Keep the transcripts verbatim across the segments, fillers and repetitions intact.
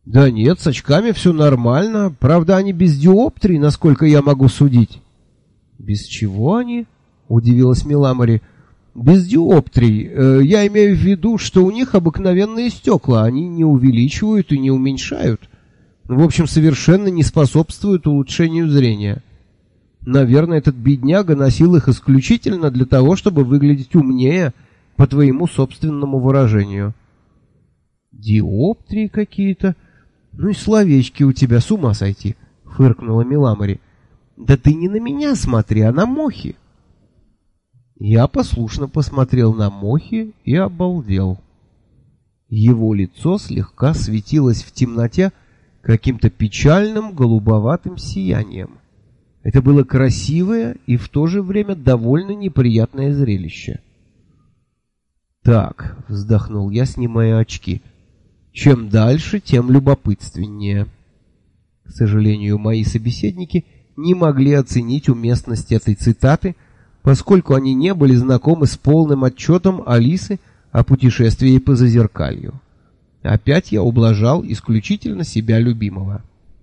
Да нет, с очками все нормально. Правда, они без диоптрий, насколько я могу судить. Без чего они? Удивилась Миламори. Без диоптрий. Э, я имею в виду, что у них обыкновенные стекла. Они не увеличивают и не уменьшают. В общем, совершенно не способствуют улучшению зрения. Наверное, этот бедняга носил их исключительно для того, чтобы выглядеть умнее, по твоему собственному выражению. Диоптрии какие-то? Ну и словечки у тебя, с ума сойти, фыркнула Миламори. Да ты не на меня смотри, а на Мохи. Я послушно посмотрел на Мохи и обалдел. Его лицо слегка светилось в темноте каким-то печальным голубоватым сиянием. Это было красивое и в то же время довольно неприятное зрелище. «Так», — вздохнул я, снимая очки, — «чем дальше, тем любопытственнее». К сожалению, мои собеседники не могли оценить уместность этой цитаты, поскольку они не были знакомы с полным отчетом Алисы о путешествии по Зазеркалью. Опять я ублажал исключительно себя любимого.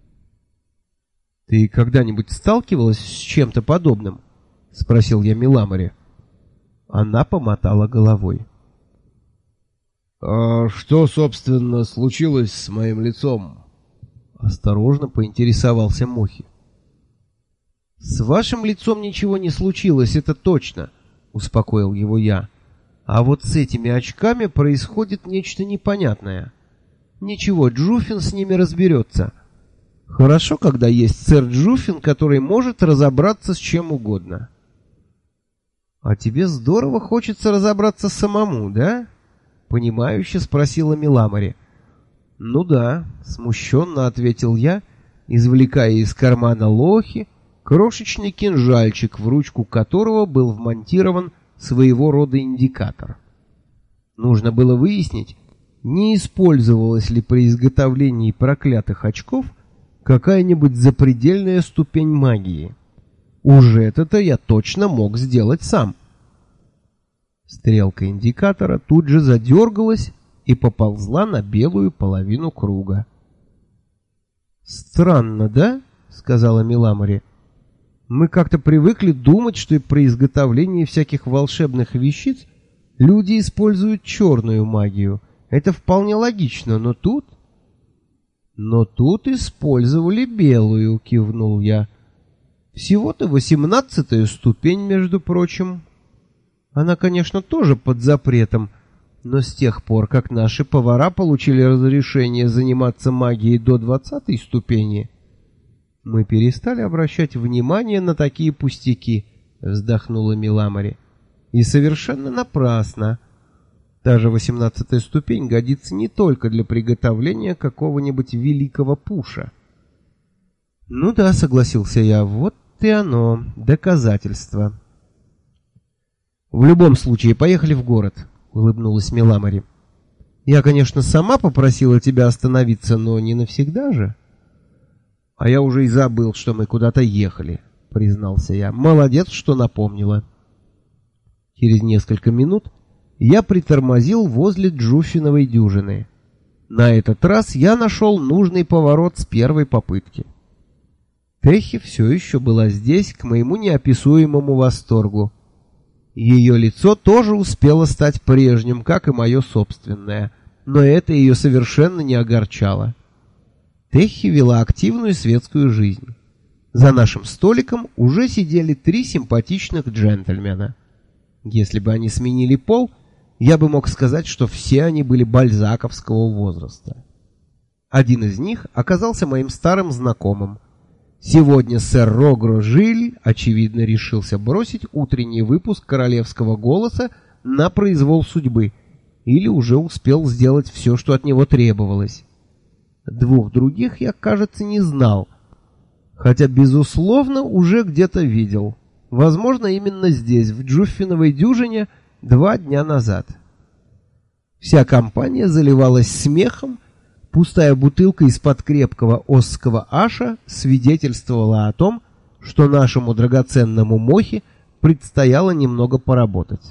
«Ты когда-нибудь сталкивалась с чем-то подобным?» — спросил я Миламори. Она помотала головой. «А что, собственно, случилось с моим лицом?» — осторожно поинтересовался Мохи. «С вашим лицом ничего не случилось, это точно», — успокоил его я. «А вот с этими очками происходит нечто непонятное. Ничего, Джуфин с ними разберется. Хорошо, когда есть сэр Джуфин, который может разобраться с чем угодно». «А тебе здорово хочется разобраться самому, да?» — понимающе спросила Миламори. «Ну да», — смущенно ответил я, извлекая из кармана Лохи крошечный кинжальчик, в ручку которого был вмонтирован своего рода индикатор. Нужно было выяснить, не использовалась ли при изготовлении проклятых очков какая-нибудь запредельная ступень магии. Уже это-то я точно мог сделать сам. Стрелка индикатора тут же задергалась и поползла на белую половину круга. «Странно, да?» — сказала Миламори. «Мы как-то привыкли думать, что при изготовлении всяких волшебных вещиц люди используют черную магию. Это вполне логично, но тут...» «Но тут использовали белую», — кивнул я. «Всего-то восемнадцатая ступень, между прочим. Она, конечно, тоже под запретом, но с тех пор, как наши повара получили разрешение заниматься магией до двадцатой ступени, мы перестали обращать внимание на такие пустяки», — вздохнула Миламори. «И совершенно напрасно. Та же восемнадцатая ступень годится не только для приготовления какого-нибудь великого пуша». «Ну да», — согласился я, — «вот и оно, доказательство». «В любом случае, поехали в город», — улыбнулась Миламори. «Я, конечно, сама попросила тебя остановиться, но не навсегда же». «А я уже и забыл, что мы куда-то ехали», — признался я. «Молодец, что напомнила». Через несколько минут я притормозил возле Джуфиновой дюжины. На этот раз я нашел нужный поворот с первой попытки. Техи все еще была здесь, к моему неописуемому восторгу. Ее лицо тоже успело стать прежним, как и мое собственное, но это ее совершенно не огорчало. Техи вела активную светскую жизнь. За нашим столиком уже сидели три симпатичных джентльмена. Если бы они сменили пол, я бы мог сказать, что все они были бальзаковского возраста. Один из них оказался моим старым знакомым. Сегодня сэр Рогро Жиль, очевидно, решился бросить утренний выпуск «Королевского голоса» на произвол судьбы, или уже успел сделать все, что от него требовалось. Двух других я, кажется, не знал, хотя, безусловно, уже где-то видел. Возможно, именно здесь, в Джуффиновой дюжине, два дня назад. Вся компания заливалась смехом, пустая бутылка из-под крепкого осского аша свидетельствовала о том, что нашему драгоценному Мохи предстояло немного поработать.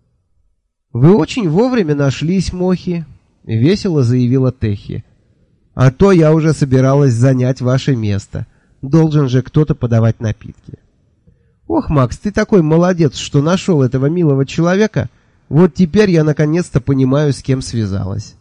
«Вы очень вовремя нашлись, Мохи», — весело заявила Техи. А то я уже собиралась занять ваше место. Должен же кто-то подавать напитки. Ох, Макс, ты такой молодец, что нашел этого милого человека. Вот теперь я наконец-то понимаю, с кем связалась.